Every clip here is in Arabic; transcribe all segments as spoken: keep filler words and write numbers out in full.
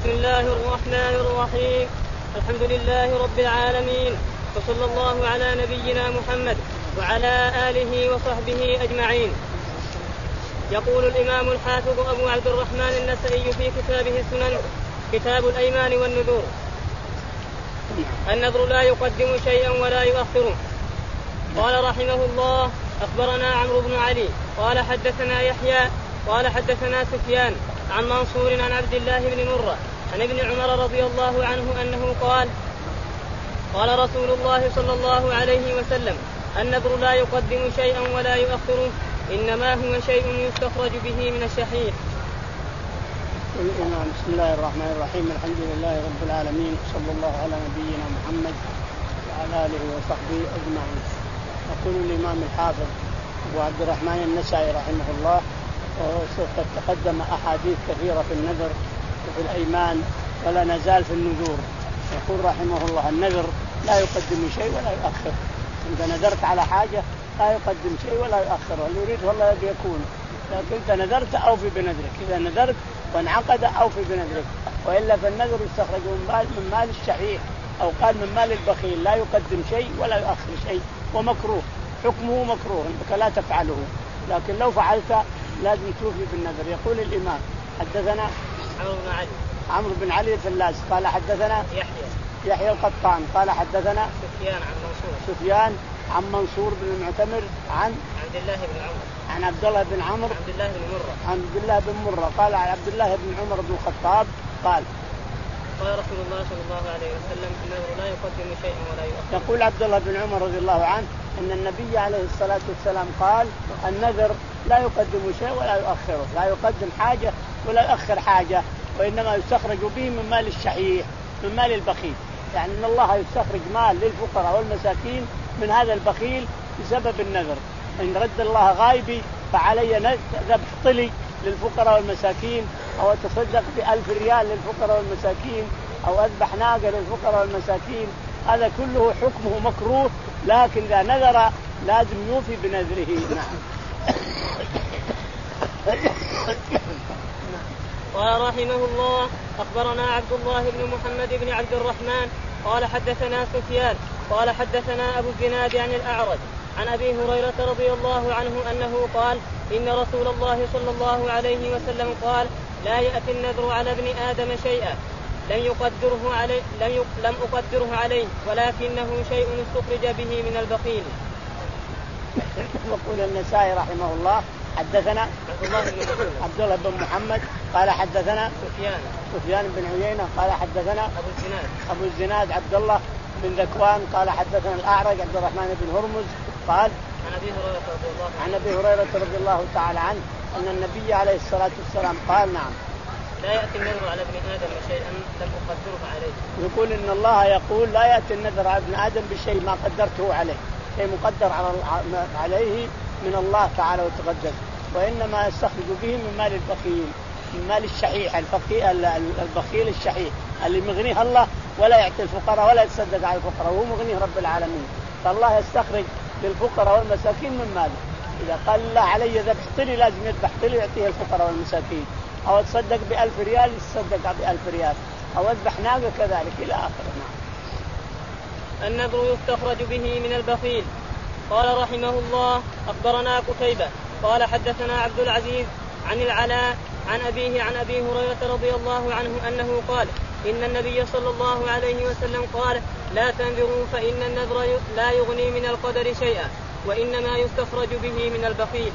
بسم الله الرحمن الرحيم. الحمد لله رب العالمين، وصلى الله على نبينا محمد وعلى آله وصحبه أجمعين. يقول الإمام الحافظ أبو عبد الرحمن النسائي في كتابه السنن كتاب الأيمان والنذور: النذر لا يقدم شيئا ولا يؤخره. قال رحمه الله: أخبرنا عمرو بن علي قال حدثنا يحيى قال حدثنا سفيان عن منصور عن عبد الله بن مرة عن ابن عمر رضي الله عنه أنه قال: قال رسول الله صلى الله عليه وسلم: النذر لا يقدم شيئا ولا يؤخره، إنما هو شيء يستخرج به من الشحيح. الإمام بسم الله الرحمن الرحيم. الحمد لله رب العالمين، صلى الله على نبينا محمد وعلى آله وصحبه أجمعين. يقول الإمام الحافظ أبو عبد الرحمن النسائي رحمه الله: وقد تقدم أحاديث كثيرة في النذر وفي الأيمان ولا نزال في النذور. يقول رحمه الله: النذر لا يقدم شيء ولا يؤخر. إذا نذرت على حاجة لا يقدم شيء ولا يؤخر، اللي يريد والله يبي يكون، لكن أنت نذرت أوفي بنذرك. إذا نذرت وانعقد أوفي بنذرك، وإلا فالنذر يستخرج من مال, من مال الشحيح، أو قال من مال البخيل، لا يقدم شيء ولا يؤخر شيء، ومكروه، حكمه مكروه إنك لا تفعله، لكن لو فعلت لازم توفي بالنذر. يقول الإمام: حدثنا عمرو بن علي عمرو بن علي الفلاس قال حدثنا يحيى يحيى القطان قال حدثنا سفيان عن منصور سفيان عن منصور بن المعتمر عن عبد الله بن عمر عن عبد الله بن عمرو عبد الله بن مرة عن عبد الله بن مرة قال عن عبد الله بن عمر بن الخطاب قال: قال رسول الله صلى الله عليه وسلم: النذر لا يقدم شيئا ولا يؤخر. يقول عبد الله بن عمر رضي الله عنه أن النبي عليه الصلاة والسلام قال: النذر لا يقدم شيء ولا يؤخره، لا يقدم حاجة ولا يؤخر حاجة، وإنما يستخرج به من مال الشحيح، من مال البخيل. يعني أن الله يستخرج مال للفقراء والمساكين من هذا البخيل بسبب النذر. إن رد الله غائبي فعلي ذبح طلي للفقراء والمساكين، أو أتصدق بألف ريال للفقراء والمساكين، أو أذبح ناقة للفقراء والمساكين. هذا كله حكمه مكروه، لكن إذا نذر لازم يوفي بنذره. نعم. قال رحمه الله: أخبرنا عبد الله بن محمد بن عبد الرحمن قال حدثنا سفيان قال حدثنا أبو الزناد عن الأعرج عن أبي هريرة رضي الله عنه أنه قال: إن رسول الله صلى الله عليه وسلم قال: لا يأتي النذر على ابن آدم شيئا لم يقدره عليه لم لم أقدره عليه، ولكنه شيء استخرج به من البخيل. يقول النسائي رحمه الله: حدثنا عبد الله بن محمد عبد الله بن محمد قال حدثنا سفيان سفيان بن عيينة قال حدثنا أبو الزناد أبو الزناد عبد الله بن ذكوان قال حدثنا الأعرج عبد الرحمن بن هرمز قال عن أبي هريرة رضي الله عنه عن أبي هريرة رضي الله تعالى عنه أن النبي عليه الصلاة والسلام قال: نعم، لا يأتي النذر على ابن آدم شيئا لم أقدره عليه. يقول إن الله يقول: لا يأتي النذر على ابن آدم بشيء ما قدرته عليه، شيء مقدر عليه من الله تعالى وتقدس، وإنما يستخرج به من مال البخيل، من مال الشحيح البخيل الشحيح اللي مغنيه الله ولا يعطي الفقراء ولا يتصدق على الفقراء، وهو مغنيه رب العالمين. فالله يستخرج للفقراء والمساكين من ماله. إذا قال الله علي ذبح طلي لازم يذبح طلي يعطيه الفقراء والمساكين، أو تصدق بألف ريال يتصدق بألف ريال، أو أذبح ناقة كذلك إلى آخره. النذر يستخرج به من البخيل. قال رحمه الله: أخبرنا قتيبة قال حدثنا عبد العزيز عن العلاء عن أبيه عن أبي هريرة رضي الله عنه أنه قال: إن النبي صلى الله عليه وسلم قال: لا تنذروا فإن النذر لا يغني من القدر شيئا، وإنما يستخرج به من البخيل.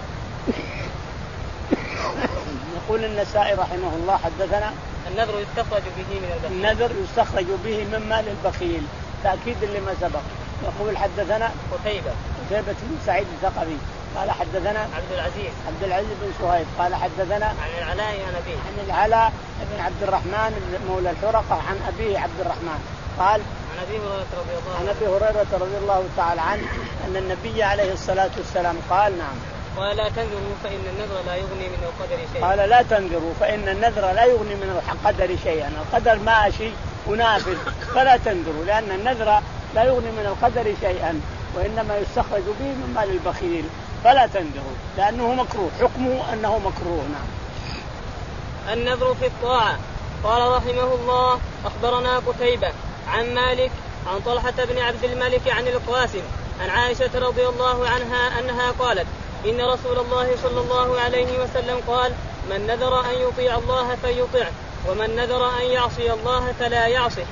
يقول النسائي رحمه الله: حدثنا النذر يستخرج به من البخيل. النذر يستخرج به من مال البخيل، تأكيد لما سبق. يقول: حدثنا قتيبة قتيبة بن سعيد الثقفي قال حدثنا عبد العزيز عبد العزيز بن صهيب قال حدثنا عن العلاء عن أبيه عن العلاء بن عبد الرحمن مولى الحرقة عن أبيه عبد الرحمن قال عن أبي هريرة رضي الله عن أبي هريرة رضي الله تعالى عنه أن النبي عليه الصلاة والسلام قال: نعم، قال: لا تنذروا فإن النذر لا يغني من القدر شيئا. قال: لا تنذروا فإن النذر لا يغني من القدر شيئا، القدر ماشي ونافذ، فلا تنذروا، لأن النذر لا يغني من القدر شيئا، وإنما يستخرج به من مال البخيل، فلا تنذروا لأنه مكروه، حكمه أنه مكروه. نعم. النذر في الطاعة. قال رحمه الله أخبرنا قتيبة عن مالك عن طلحة بن عبد الملك عن القاسم عن عائشة رضي الله عنها أنها قالت إن رسول الله صلى الله عليه وسلم قال من نذر أن يطيع الله فليطعه ومن نذر أن يعصي الله فلا يعصه.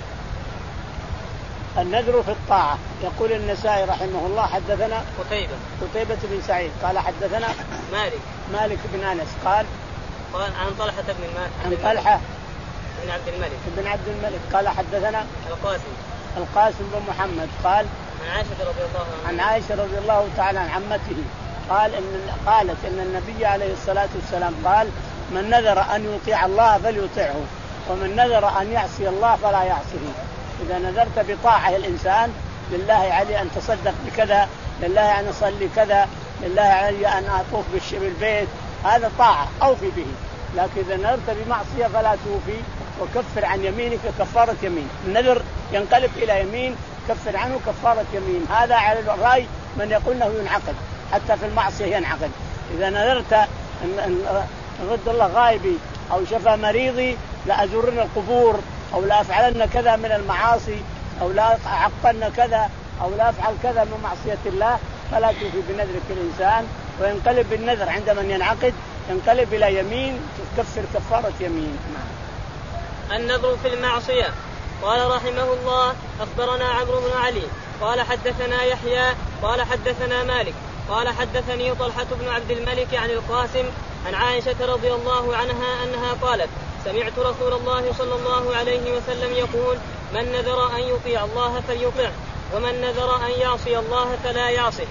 النذر في الطاعة. يقول النسائي رحمه الله حدثنا قتيبة قتيبة بن سعيد قال حدثنا مالك مالك بن أنس قال قال عن طلحة بن المالك عن طلحة بن عبد الملك بن عبد الملك قال حدثنا القاسم القاسم بن محمد قال عن عائشة رضي الله عنها عن عائشة رضي الله تعالى عن عمته قال إن قالت إن النبي عليه الصلاة والسلام قال من نذر أن يطيع الله فليطيعه ومن نذر أن يعصي الله فلا يعصيه. إذا نذرت بطاعة الإنسان لله علي أن تصدق بكذا، لله أن أصلي كذا، لله علي أن أطوف بالبيت، هذا طاعة أوفي به. لكن إذا نذرت بمعصية فلا توفي وكفر عن يمينك كفارة يمين. النذر ينقلب إلى يمين كفر عنه كفارة يمين. هذا على الرأي من يقول أنه ينعقد حتى في المعصية ينعقد. إذا نذرت أن رد الله غائبي أو شفى مريضي لأزورن القبور أو لا أفعلن كذا من المعاصي أو لا أعقن كذا أو لا أفعل كذا من معصية الله فلا توفي بنذرك الإنسان وينقلب بالنذر عند من ينعقد ينقلب إلى يمين تكفر كفارة يمين. النذر في المعصية. قال رحمه الله أخبرنا عمرو بن علي قال حدثنا يحيى قال حدثنا مالك قال حدثني طلحة بن عبد الملك عن القاسم عن عائشة رضي الله عنها أنها قالت سمعت رسول الله صلى الله عليه وسلم يقول من نذر أن يطيع الله فليطعه ومن نذر أن يعصي الله فلا يعصه.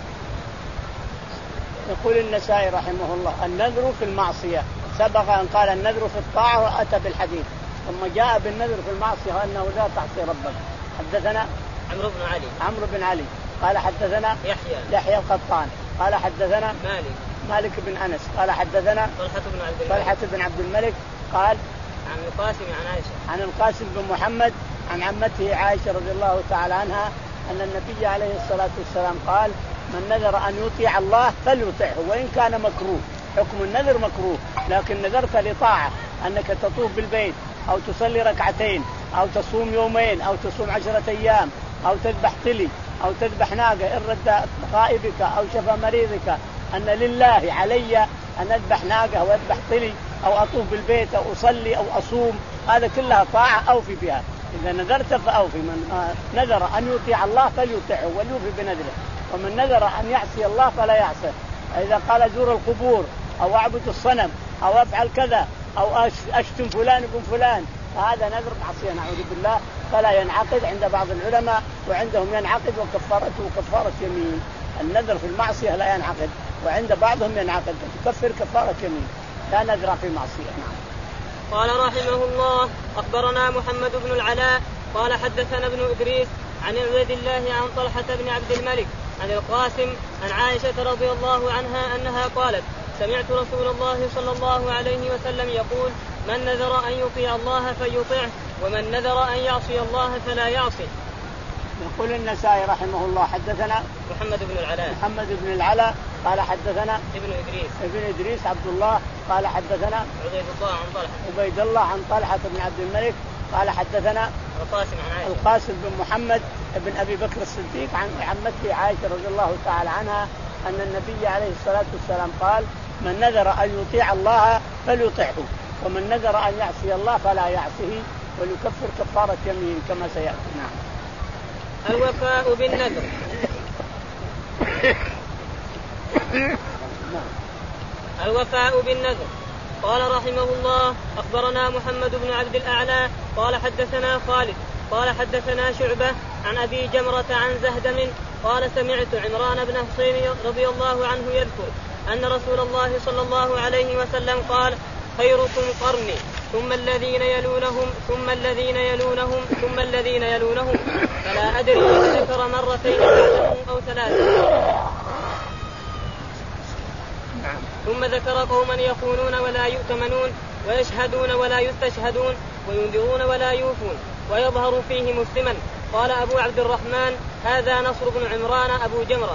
يقول النسائي رحمه الله النذر في المعصية. سبق أن قال النذر في الطاعة وأتى بالحديث ثم جاء بالنذر في المعصية أنه لا تعصي ربك. حدثنا عمرو بن علي عمرو بن علي قال حدثنا يحيى يحيى القطان قال حدثنا مالك مالك بن أنس قال حدثنا طلحة بن عبد الملك طلحة بن عبد الملك قال عن القاسم عن عائشة عن القاسم بن محمد عن عمته عائشة رضي الله تعالى عنها أن النبي عليه الصلاة والسلام قال من نذر أن يطيع الله فليطعه وإن كان مكروه. حكم النذر مكروه لكن نذرت لطاعة أنك تطوف بالبيت أو تصلي ركعتين أو تصوم يومين أو تصوم عشرة أيام أو تذبح طلي أو تذبح ناقة إن رد غائبك أو شفى مريضك أن لله علي أن أذبح ناقة أو أذبح طلي أو أطوف بالبيت أو أصلي أو أصوم هذا كلها طاعة أوفي بها. إذا نذرت فأوفي. من نذر أن يطيع الله فليطيعه وليوفي بنذره ومن نذر أن يعصي الله فلا يعصيه. إذا قال أزور القبور أو أعبد الصنم أو أفعل كذا أو أشتم فلان ابن فلان فهذا نذر معصية نعوذ بالله فلا ينعقد عند بعض العلماء وعندهم ينعقد وكفارته كفارة يمين. النذر في المعصية لا ينعقد وعند بعضهم ينعقد تكفر كفارة يمين لا نذر في معصية. قال رحمه الله أخبرنا محمد بن العلاء قال حدثنا ابن إدريس عن عبيد الله عن طلحة بن عبد الملك عن القاسم عن عائشة رضي الله عنها أنها قالت سمعت رسول الله صلى الله عليه وسلم يقول من نذر أن يطيع الله فليطعه ومن نذر أن يعصي الله فلا يعصي. يقول النسائي رحمه الله حدثنا محمد بن العلاء محمد بن العلاء قال حدثنا ابن إدريس ابن إدريس عبد الله قال حدثنا عبيد الله عن طلحة عبيد الله عن طلحة بن عبد الملك قال حدثنا القاسم عن عائشة القاسم بن محمد بن أبي بكر الصديق عن عمته عائشة رضي الله تعالى عنها أن النبي عليه الصلاة والسلام قال من نذر أن يطيع الله فليطعه ومن نذر أن يعصي الله فلا يعصيه وليكفر كفارة يمين كما سيأتي. نعم. الوفاء بالنذر. الوفاء بالنذر. قال رحمه الله أخبرنا محمد بن عبد الأعلى قال حدثنا خالد قال حدثنا شعبة عن أبي جمرة عن زهدم قال سمعت عمران بن حسين رضي الله عنه يذكر أن رسول الله صلى الله عليه وسلم قال خيركم قرني ثم الذين يلونهم ثم الذين يلونهم ثم الذين يلونهم فلا أدري ذكر مرتين أو ثلاثة. ثم ذكر قوما يخونون ولا يؤتمنون ويشهدون ولا يستشهدون وينذرون ولا يوفون ويظهر فيه مسلما. قال أبو عبد الرحمن هذا نصر بن عمران أبو جمرة.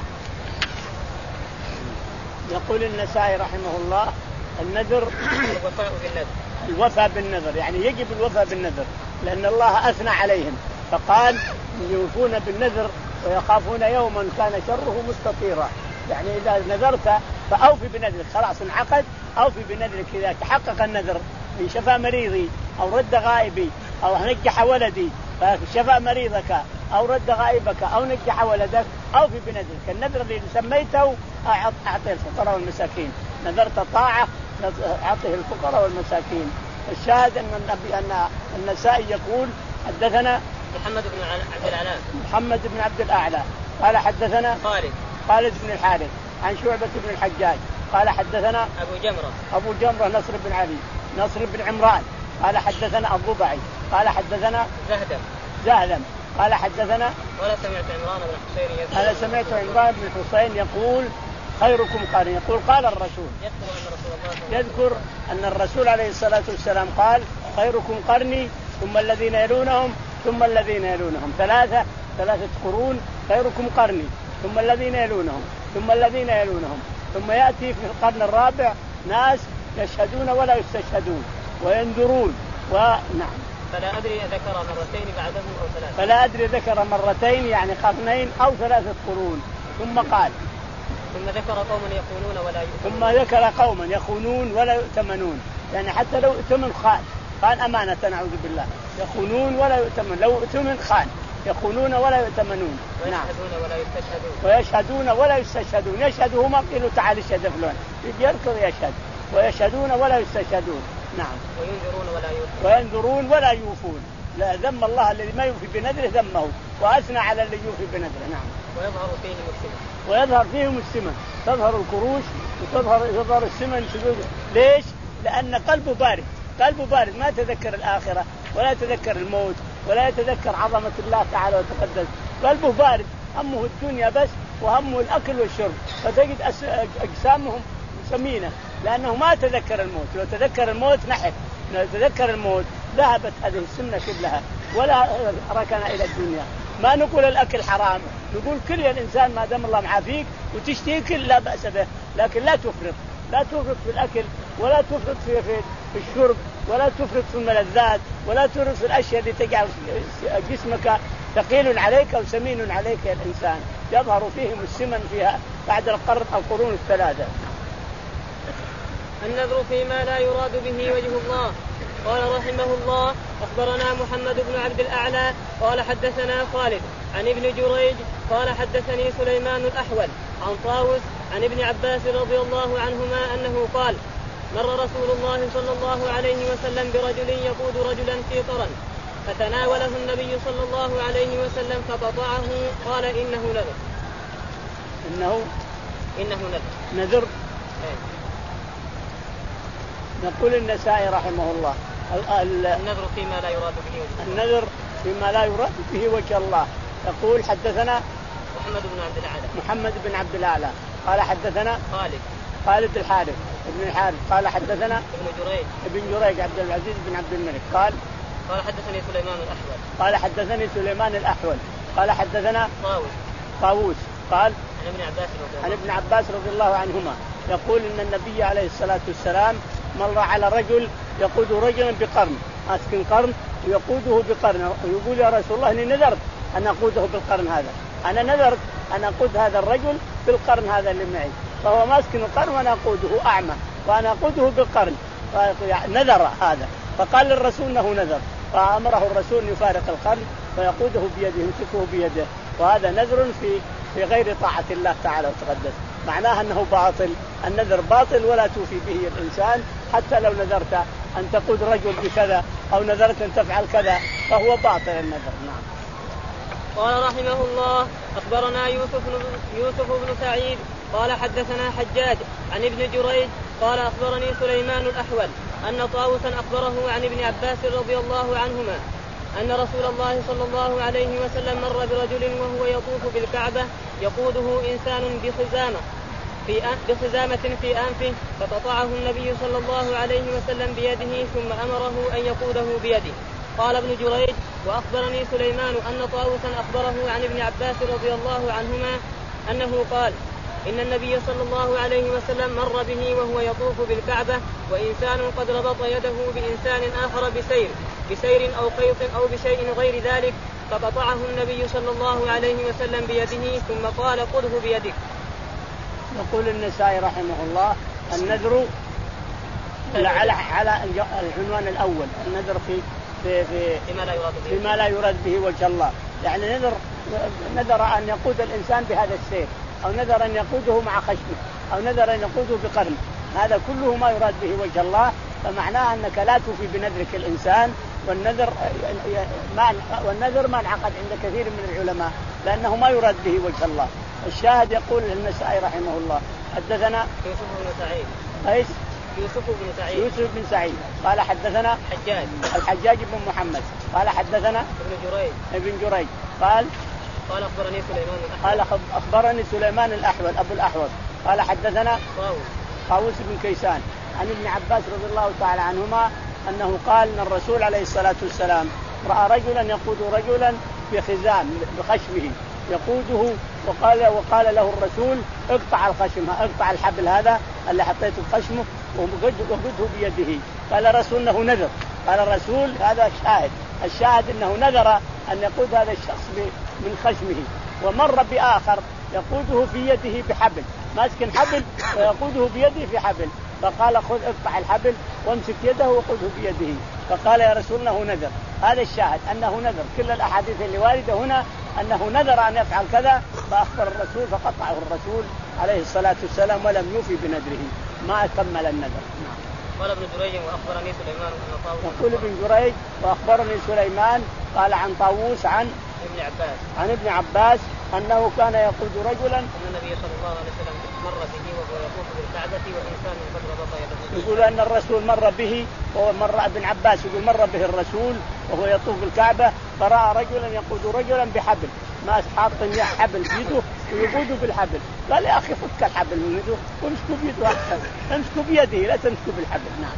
يقول النسائي رحمه الله النذر الوفاء بالنذر الوفاء بالنذر، يعني يجب الوفاء بالنذر، لأن الله أثنى عليهم فقال يوفون بالنذر ويخافون يوما كان شره مستطيرا. يعني إذا نذرت فأوفي بنذرك، خلاص انعقد، أوفي بنذرك. إذا تحقق النذر من شفى مريضي أو رد غائبي أو نجح ولدي، فشفى مريضك أو رد غائبك أو نجح ولدك، أوفي بنذرك. النذر الذي سميته أعطيه الفقراء والمساكين، نذرت طاعة أعطيه الفقراء والمساكين. الشاهد أن النبي أن النسائي يقول حدثنا محمد بن عبد الأعلى محمد بن عبد الأعلى قال حدثنا خالد خالد بن الحارث عن شعبة بن الحجاج قال حدثنا أبو جمرة أبو جمرة نصر بن علي نصر بن عمران قال حدثنا الربعي قال حدثنا زهدم زهدم قال حدثنا ولا سمعت عمران بن حسين يذكر أنا سمعت عمران بن حسين يقول خيركم قرني، يقول قال الرسول يذكر أن الرسول عليه الصلاة والسلام قال خيركم قرني ثم الذين يلونهم ثم الذين يلونهم، ثلاثة ثلاثة قرون، خيركم قرني ثم الذين يلونهم ثم الذين يلونهم، ثم يأتي في القرن الرابع ناس يشهدون ولا يستشهدون وينذرون ونعم. فلا أدري ذكر مرتين بعدهم أو ثلاثة فلا أدري ذكر مرتين يعني قرنين أو ثلاثة قرون. ثم قال ثم ذكر قوما يخونون ولا يؤتمنون ثم ذكر قوما يخونون ولا يؤتمنون، يعني حتى لو اؤتمن خان خان أمانة نعوذ بالله، يخونون ولا يؤتمن، لو اؤتمن خان، يخونون ولا يؤتمنون. ويشهدون نعم. ولا يستشهدون ويشهدون ولا يستشهدون، يشهد هما قيلوا تعال اشهد فلان يركض يشهد، ويشهدون ولا يستشهدون. نعم. وينذرون ولا يوفون وينذرون ولا يوفون، لا ذم الله الذي ما يوفي بنذره ذمه وأثنى على الذي يوفي بنذره. نعم. ويظهر فيهم السمن ويظهر فيهم السمن، تظهر الكروش وتظهر يظهر السمن. ليش؟ لأن قلبه بارد، قلبه بارد ما يتذكر الآخرة ولا يتذكر الموت ولا يتذكر عظمة الله تعالى وتقدس، قلبه بارد، همه الدنيا بس وهمه الأكل والشرب، فتجد أجسامهم سمينة لأنه ما يتذكر الموت. لو تذكر الموت نحف، لو يتذكر الموت ذهبت هذه السمنة كلها ولا ركنا إلى الدنيا. ما نقول الأكل حرام، نقول كل الإنسان ما دام الله معافيك وتشتهي كل لا بأس به، لكن لا تفرط، لا تفرط في الأكل ولا تفرط في, في الشرب ولا تفرط في الملذات ولا تفرط في الأشياء التي تجعل جسمك ثقيل عليك وسمين عليك يا الإنسان. يظهر فيهم السمن فيها بعد القرن القرون الثلاثة. النذر فيما لا يراد به وجه الله. قال رحمه الله أخبرنا محمد بن عبد الأعلى قال حدثنا خالد عن ابن جريج قال حدثني سليمان الأحول عن طاووس عن ابن عباس رضي الله عنهما أنه قال مر رسول الله صلى الله عليه وسلم برجل يقود رجلا في قرن فتناوله النبي صلى الله عليه وسلم فقطعه قال إنه نذر. إنه إنه نذر نذر نقول النسائي رحمه الله النذر فيما لا يراد به وجه الله. النذر فيما لا يراد به وجه الله. يقول حدثنا محمد بن عبد الأعلى محمد بن عبد الأعلى قال حدثنا خالد خالد الحارث ابن الحارث قال حدثنا ابن جريج ابن جريج عبد العزيز بن عبد الملك قال قال حدثني سليمان الأحول قال حدثني سليمان الأحول قال حدثنا طاووس طاووس قال عن ابن عباس رضي الله عن ابن عباس رضي الله عنهما يقول إن النبي عليه الصلاة والسلام مر على رجل يقود رجلا بقرن، أسكن قرن ويقوده بقرن، ويقول يا رسول الله إني نذرت أن أقوده بالقرن هذا، أنا نذرت أن أقود هذا الرجل بالقرن هذا اللي معي، فهو ماسكن القرن وأنا أقوده أعمى وأنا أقوده بالقرن، نذر هذا. فقال للرسول أنه نذر، فأمره الرسول أن يفارق القرن ويقوده بيده يمسكه بيده، وهذا نذر في في غير طاعة الله تعالى وتقدس، معناها أنه باطل، النذر باطل ولا توفي به الإنسان حتى لو نذرت أن تقود رجل بكذا أو نذرت أن تفعل كذا فهو باطل النذر. نعم. قال رحمه الله أخبرنا يوسف بن, يوسف بن سعيد قال حدثنا حجاج عن ابن جريج قال أخبرني سليمان الأحول أن طاووسا أخبره عن ابن عباس رضي الله عنهما أن رسول الله صلى الله عليه وسلم مر برجل وهو يطوف بالكعبة يقوده إنسان بخزامة في بخزامة في أنفه فقطعه النبي صلى الله عليه وسلم بيده ثم أمره أن يقوده بيده. قال ابن جريج وأخبرني سليمان أن طاووسا أخبره عن ابن عباس رضي الله عنهما أنه قال إن النبي صلى الله عليه وسلم مر به وهو يطوف بالكعبة وإنسان قد ربط يده بإنسان آخر بسير بسير أو خيط أو بشيء غير ذلك فقطعه النبي صلى الله عليه وسلم بيده ثم قال خذه بيدك. يقول النسائي رحمه الله النذر على على العنوان الأول النذر في في في فيما لا يراد به, فيما لا يراد به وجه الله، يعني نذر نذر أن يقود الإنسان بهذا السير أو نذر أن يقوده مع خشمه أو نذر أن يقوده بقرن، هذا كله ما يراد به وجه الله، فمعناه أنك لا توفي بنذرك الإنسان. والنذر ما والنذر ما انعقد عند كثير من العلماء لأنه ما يراد به وجه الله. الشاهد يقول النسائي رحمه الله حدثنا يوسف بن سعيد ايش يوسف بن سعيد يوسف بن سعيد قال حدثنا حجاج الحجاج بن محمد قال حدثنا ابن جريج ابن جريج قال قال أخبرني سليمان قال أخبرني سليمان الأحول أبو الأحول قال حدثنا طاووس طاووس بن كيسان عن ابن عباس رضي الله تعالى عنهما أنه قال أن الرسول عليه الصلاة والسلام رأى رجلا يقود رجلا بخزام بخشمه يقوده، وقال وقال له الرسول اقطع الخشم اقطع الحبل هذا اللي حطيته بخشمه وقده بيده. قال رسول انه نذر، قال الرسول هذا الشاهد الشاهد انه نذر ان يقود هذا الشخص من خشمه. ومر بآخر يقوده في يده بحبل ماسك حبل ويقوده بيده في حبل، فقال خذ اقطع الحبل وامسك يده وخذه بيده، فقال يا رسول انه نذر. هذا الشاهد انه نذر. كل الاحاديث اللي وارده هنا انه نذر ان يفعل كذا فاخبر الرسول فقطعه الرسول عليه الصلاه والسلام ولم يوفي بنذره، ما كمل النذر. قال ابن جريج واخبرني سليمان بن طاووس يقول ابن جريج واخبرني سليمان قال عن طاووس عن ابن عباس عن ابن عباس انه كان يقود رجلا ان النبي صلى الله عليه وسلم مر به وهو يطوف بالكعبه وانسان قد ربط يده. يقول ان الرسول مر به ومر ابن عباس يقول مر به الرسول وهو يطوف بالكعبه فراى رجلا يقود رجلا بحبل ما حاط حبل بيده ويقوده بالحبل، قال يا اخي فك الحبل من يده وامسكوا بيده اكثر، امسكوا بيده لا تمسكوا بالحبل. نعم.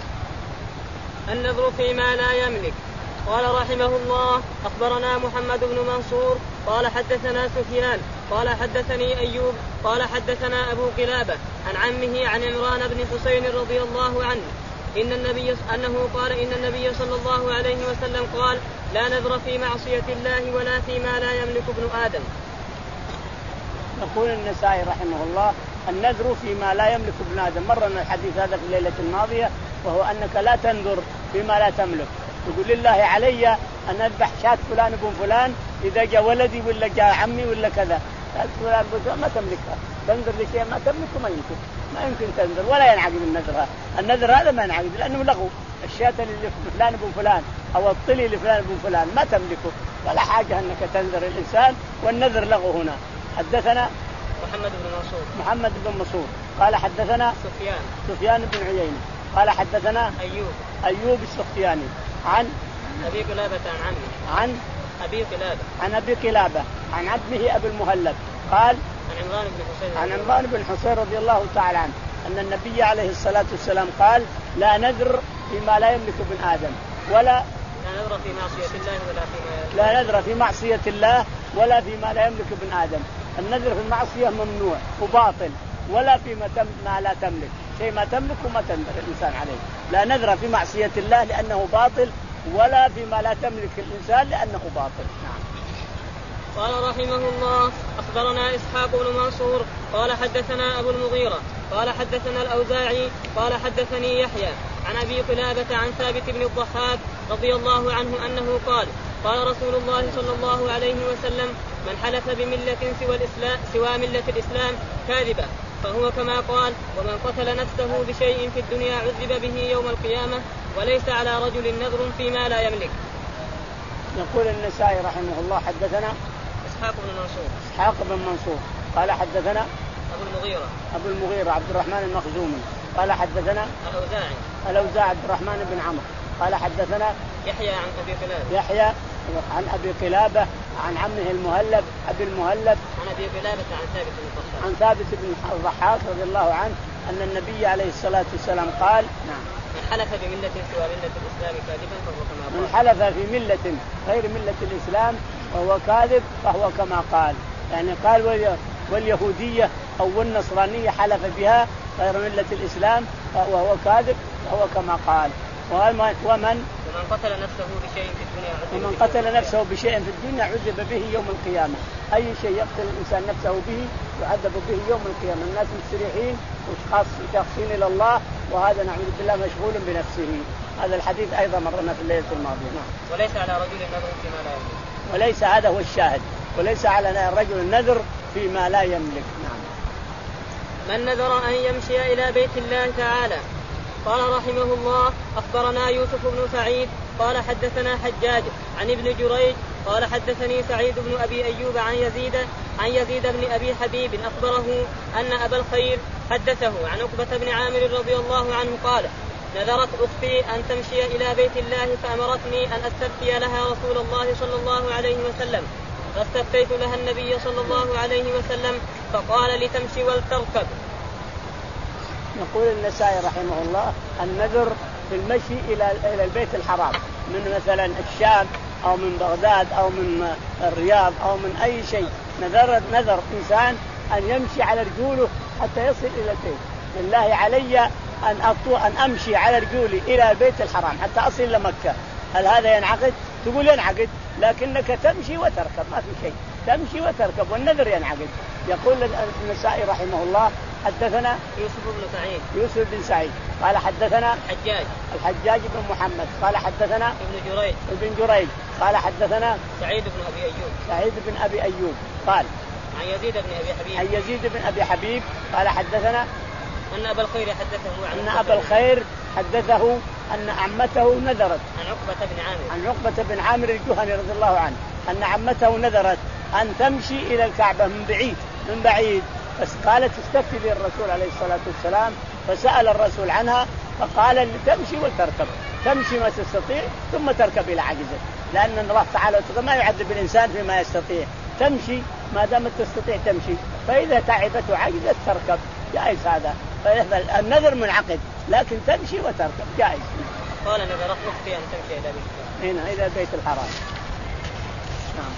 النذر فيما لا يملك. قال رحمه الله أخبرنا محمد بن منصور قال حدثنا سفيان قال حدثني أيوب قال حدثنا أبو قلابة عن عمه عن عمران بن حسين رضي الله عنه إن النبي أنه قال إن النبي صلى الله عليه وسلم قال لا نذر في معصية الله ولا فيما لا يملك ابن آدم. يقول النسائي رحمه الله النذر فيما لا يملك ابن آدم. مرنا الحديث هذا في الليلة الماضية وهو أنك لا تنذر فيما لا تملك. يقول لله علي أن أذبح شاة فلان ابن فلان إذا جاء ولدي ولا جاء عمي ولا كذا، فلان ما تملكها، تنذر لشيء ما تملكه ما يمكن ما يمكن تنذر ولا ينعقد النذر هذا. النذر هذا ما ينعقد لأنه لغو. الشاة اللي فلان ابن فلان أو الطلي لفلان ابن فلان ما تملكه، ولا حاجة أنك تنذر الإنسان، والنذر لغو هنا. حدثنا محمد بن منصور محمد بن منصور قال حدثنا سفيان سفيان بن عيينة قال حدثنا أيوب أيوب السختياني عن أبي قلابة عن عمه عن أبي قلابة عن أبي قلابة عن عمه أبي المهلب قال عن عمران بن حسين عن عمران بن حسين رضي الله تعالى عنه أن النبي عليه الصلاة والسلام قال لا نذر فيما لا يملك ابن آدم ولا لا نذر في معصية الله ولا فيما لا نذر في معصية الله ولا فيما لا يملك ابن آدم. النذر في المعصية ممنوع وباطل، ولا فيما تم ما لا تملك، شيء ما تملك وما تنذر الإنسان عليه. لا نذر في معصية الله لأنه باطل، ولا فيما لا تملك الإنسان لأنه باطل. نعم. قال رحمه الله أخبرنا إسحاق بن منصور قال حدثنا أبو المغيرة قال حدثنا الأوزاعي قال حدثني يحيى عن أبي قلابة عن ثابت بن الضحاك رضي الله عنه أنه قال قال رسول الله صلى الله عليه وسلم من حلف بملة سوى, الإسلام سوى ملة الإسلام كاذبة فهو كما قال ومن قتل نفسه بشيء في الدنيا عذب به يوم القيامة وليس على رجل نذر فيما لا يملك. يقول النسائي رحمه الله حدثنا إسحاق بن منصور إسحاق بن منصور قال حدثنا أبو المغيرة أبو المغيرة عبد الرحمن المخزومي قال حدثنا الأوزاعي الأوزاعي عبد الرحمن بن عمرو قال حدثنا يحيى عن أبي قلابة يحيى عن أبي قلابة عن عمه المهلب أبي المهلب عن أبي قلابة عن ثابت بن الضحاك عن ثابت بن الضحاك رضي الله عنه أن النبي عليه الصلاة والسلام قال نعم من حلف بملة سوى ملة الإسلام كاذبا فهو كما قال من حلف في ملة غير ملة الإسلام وهو كاذب فهو كما قال. يعني قال واليهودية أو النصرانية حلف بها غير ملة الإسلام وهو كاذب وهو كما قال. ومن ومن قتل نفسه بشيء في الدنيا ومن قتل نفسه بشيء في الدنيا عذب به يوم القيامة. أي شيء يقتل الإنسان نفسه به يعذب به يوم القيامة. الناس مستريحين وخاص شخصين إلى الله، وهذا نعوذ بالله مشغول بنفسه. هذا الحديث أيضا مرنا في الليلة الماضية. نعم. وليس على رجل النذر فيما لا يملك. وليس هذا هو الشاهد، وليس على الرجل النذر فيما لا يملك. نعم. من نذر أن يمشي إلى بيت الله تعالى. قال رحمه الله أخبرنا يوسف بن سعيد قال حدثنا حجاج عن ابن جريج قال حدثني سعيد بن أبي أيوب عن يزيد عن يزيد بن أبي حبيب أخبره أن أبا الخير حدثه عن عقبة بن عامر رضي الله عنه قال نذرت أختي أن تمشي إلى بيت الله فأمرتني أن أستفتي لها رسول الله صلى الله عليه وسلم فاستفتيت لها النبي صلى الله عليه وسلم فقال لتمشي ولتركب. يقول النسائي رحمه الله النذر في المشي إلى إلى البيت الحرام من مثلا الشام أو من بغداد أو من الرياض أو من أي شيء. نذر نذر إنسان أن يمشي على رجوله حتى يصل إلى البيت. لله علي أن أطو أن أمشي على رجولي إلى البيت الحرام حتى أصل إلى مكة. هل هذا ينعقد؟ تقول ينعقد، لكنك تمشي وتركب ما في شيء، تمشي وتركب والنذر ينعقد. يقول النسائي رحمه الله حدثنا يوسف بن سعيد يوسف بن سعيد قال حدثنا الحجاج الحجاج بن محمد قال حدثنا ابن جريج ابن جريج قال حدثنا سعيد بن أبي أيوب سعيد بن أبي أيوب قال عن يزيد بن أبي حبيب عن يزيد بن أبي حبيب قال حدثنا أن أبا الخير حدثه عن أن أبا الخير حدثه أن عمته نذرت عن عقبة بن عامر عن عقبة بن عامر الجهني رضي الله عنه أن عمته نذرت أن تمشي إلى الكعبة من بعيد من بعيد بس قالت استفتي لي الرسول عليه الصلاة والسلام فسأل الرسول عنها فقال تمشي وتركب، تمشي ما تستطيع ثم تركب إلى عجزه، لأن الله تعالى ما يعذب الإنسان فيما يستطيع. تمشي ما دامت تستطيع تمشي، فإذا تعبت وعجزت تركب، جائز هذا. النذر منعقد لكن تمشي وتركب جائز. قال نذرت أختي أن تمشي إلى بيت هنا إلى البيت الحرام. نعم.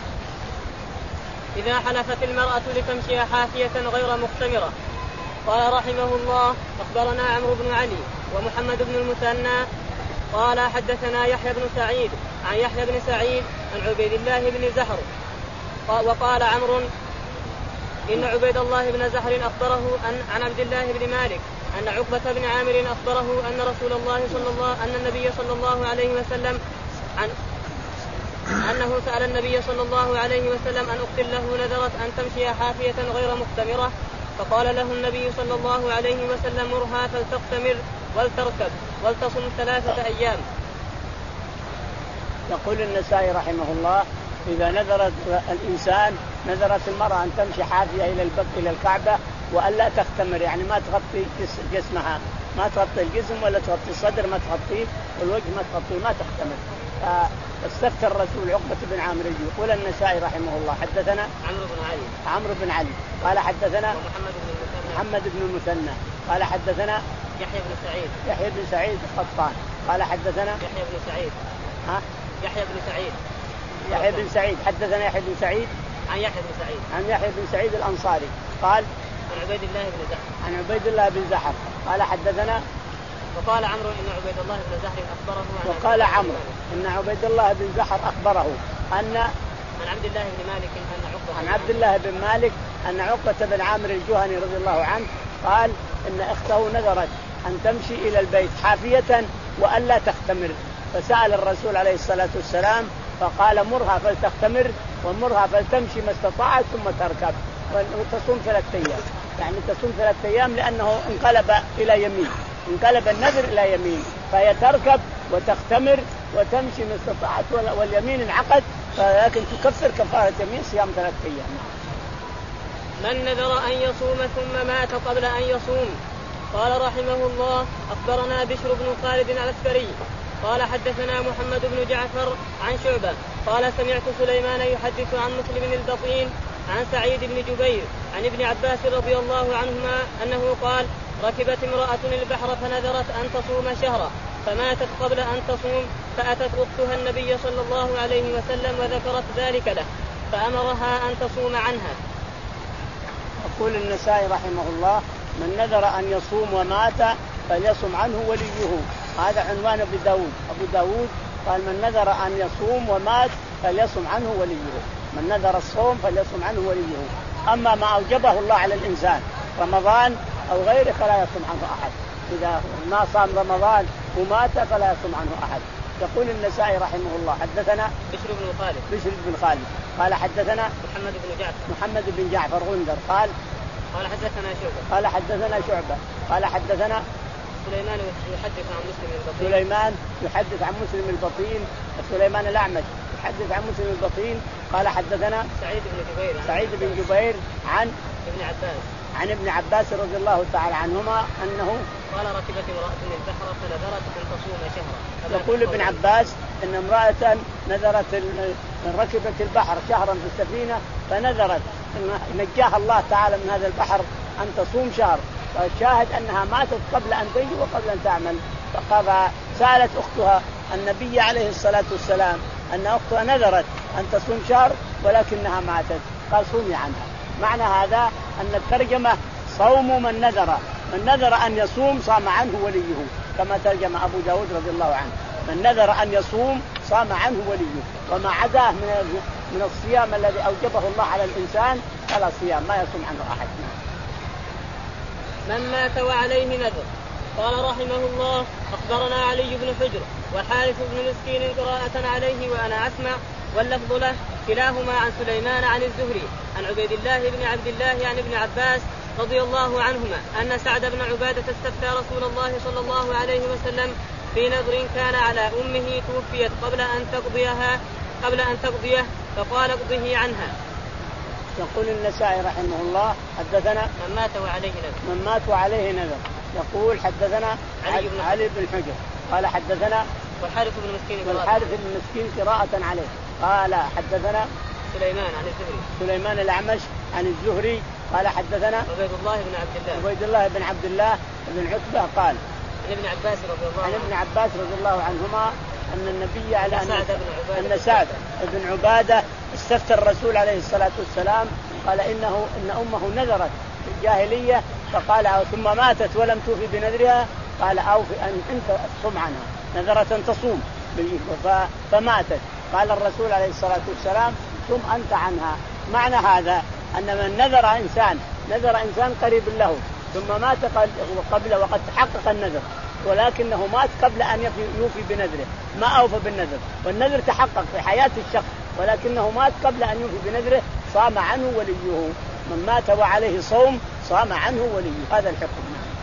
إذا حلفت المرأة لتمشي حافية غير مختمرة. قال رحمه الله أخبرنا عمرو بن علي ومحمد بن المثنى قال حدثنا يحيى بن سعيد عن يحيى بن سعيد عن عبيد الله بن زهر وقال عمرو إن عبيد الله بن زهر أخبره أن عن عبد الله بن مالك أن عقبة بن عامر أخبره أن رسول الله صلى الله أن النبي صلى الله عليه وسلم عن أنه سأل النبي صلى الله عليه وسلم أن أخت له نذرت أن تمشي حافية غير مختمرة فقال له النبي صلى الله عليه وسلم مرها فلتختمر ولتركب ولتصم ثلاثة أيام. يقول النسائي رحمه الله إذا نذرت الإنسان نذرت المرأة أن تمشي حافية إلى البك إلى الكعبة وألا تختمر يعني ما تغطي جسمها، ما تغطي الجسم ولا تغطي الصدر ما تغطيه والوجه ما تغطيه ما تختمر. فاستفتى الرسول عقبة بن عامر. يقول النسائي رحمه الله حدثنا عمرو بن علي عمرو بن علي قال حدثنا محمد بن المثنى محمد بن المثنى قال حدثنا يحيى بن سعيد يحيى بن سعيد القطان قال حدثنا يحيى بن سعيد ها يحيى بن سعيد يحيى بن سعيد حدثنا يحيى بن سعيد عن يحيى بن سعيد عن يحيى بن سعيد الأنصاري قال عن عبيد الله بن زحر عن عبيد الله بن زحر قال حدثنا وقال عمرو إن عبيد الله بن زحر أخبره عن وقال عمرو إن عبيد الله بن زحر أخبره أن عن عبد الله بن مالك أن عقبة عن عبد الله بن مالك أن عقبة بن عامر الجهني رضي الله عنه قال إن أخته نذرت أن تمشي إلى البيت حافية وألا تختمر فسأل الرسول عليه الصلاة والسلام فقال مرها فلتختمر ومرها فلتمشي ما استطاعت ثم تركب وتصوم ثلاثة أيام يعني تصوم ثلاثة أيام لأنه انقلب إلى يمين انقلب النذر إلى يمين فهي تركب وتختمر وتمشي ما استطاعت واليمين انعقد لكن تكفر كفارة يمين صيام ثلاثة أيام. من نذر أن يصوم ثم مات قبل أن يصوم. قال رحمه الله أخبرنا بشر بن خالد العسكري قال حدثنا محمد بن جعفر عن شعبة قال سمعت سليمان يحدث عن مسلم البطين عن سعيد بن جبير عن ابن عباس رضي الله عنهما أنه قال ركبت امرأة البحر فنذرت أن تصوم شهرا فماتت قبل أن تصوم فأتت أختها النبي صلى الله عليه وسلم وذكرت ذلك له فأمرها أن تصوم عنها. يقول النسائي رحمه الله: من نذر أن يصوم ومات فليصم عنه وليه. هذا عنوان أبو داود. أبو داود قال: من نذر أن يصوم ومات فليصم عنه وليه. من نذر الصوم فليصم عنه وليه. أما ما أوجبه الله على الإنسان رمضان أو غيره فلا يصوم عنه أحد. إذا ما صام رمضان ومات فلا يصوم عنه أحد. يقول النسائي رحمه الله: حدثنا بشر بن خالد بشر بن خالد قال حدثنا محمد بن جعفر محمد بن جعفر غندر قال قال حدثنا شعبة قال حدثنا شعبة قال حدثنا سليمان يحدث عن مسلم البطين سليمان يحدث عن مسلم البطين سليمان الأعمش يحدث عن مسلم البطين قال حدثنا سعيد بن جبير سعيد بن جبير عن ابن عباس عن ابن عباس رضي الله تعالى عنهما أنه قال: ركبت امرأة البحر فنذرت أن تصوم شهرا. يقول ابن عباس ان امرأة نذرت ركبت البحر شهرا في السفينة فنذرت ان نجاها الله تعالى من هذا البحر ان تصوم شهر، فالشاهد انها ماتت قبل ان تنجو وقبل ان تعمل. فسألت اختها النبي عليه الصلاة والسلام ان اختها نذرت ان تصوم شهر ولكنها ماتت، قال: صومي عنها. معنى هذا ان الترجمة صوم من نذر، من نذر ان يصوم صام عنه وليه، كما ترجم أبو داود رضي الله عنه: من نذر أن يصوم صام عنه وليه، وما عداه من من الصيام الذي أوجبه الله على الإنسان فلا صيام، ما يصوم عنه أحد. من مات وعليه نذر. قال رحمه الله: أخبرنا علي بن حجر وحارث بن مسكين قراءة عليه وأنا أسمع، واللفظ له كلاهما عن سليمان عن الزهري عن عبيد الله بن عبد الله عن ابن عباس رضي الله عنهما أن سعد بن عبادة استفتى رسول الله صلى الله عليه وسلم في نذر كان على أمه توفيت قبل أن تقضيها قبل أن تقضيه فقال: اقضه عنها. يقول النسائي رحمه الله: حدثنا من مات وعليه نذر من مات وعليه نذر. يقول: حدثنا علي بن, علي بن حجر قال حدثنا والحارث بن مسكين والحارث بن مسكين قراءة عليه قال حدثنا سليمان عن الزهري سليمان الأعمش عن الزهري قال حدثنا عبيد الله بن عبد الله عبيد الله بن عبد الله بن عتبة قال عن ابن عباس رضي الله عن ابن عباس رضي الله عنهما أن النبي على أن سعد بن أن سعد بن عبادة استفتى الرسول عليه الصلاة والسلام قال إنه إن أمه نذرت في الجاهلية فقال: ثم ماتت ولم توفي بنذرها، قال: أوفي أن أنت تصوم عنها، نذرت أن تصوم فماتت، قال الرسول عليه الصلاة والسلام: ثم أنت عنها. معنى هذا أن من نذر إنسان نذر إنسان قريب له ثم مات قبل وقد تحقق النذر ولكنه مات قبل أن يوفي بنذره، ما أوفى بالنذر والنذر تحقق في حياة الشخص ولكنه مات قبل أن يوفي بنذره، صام عنه وليه. من مات وعليه صوم صام عنه وليه. هذا الحكم.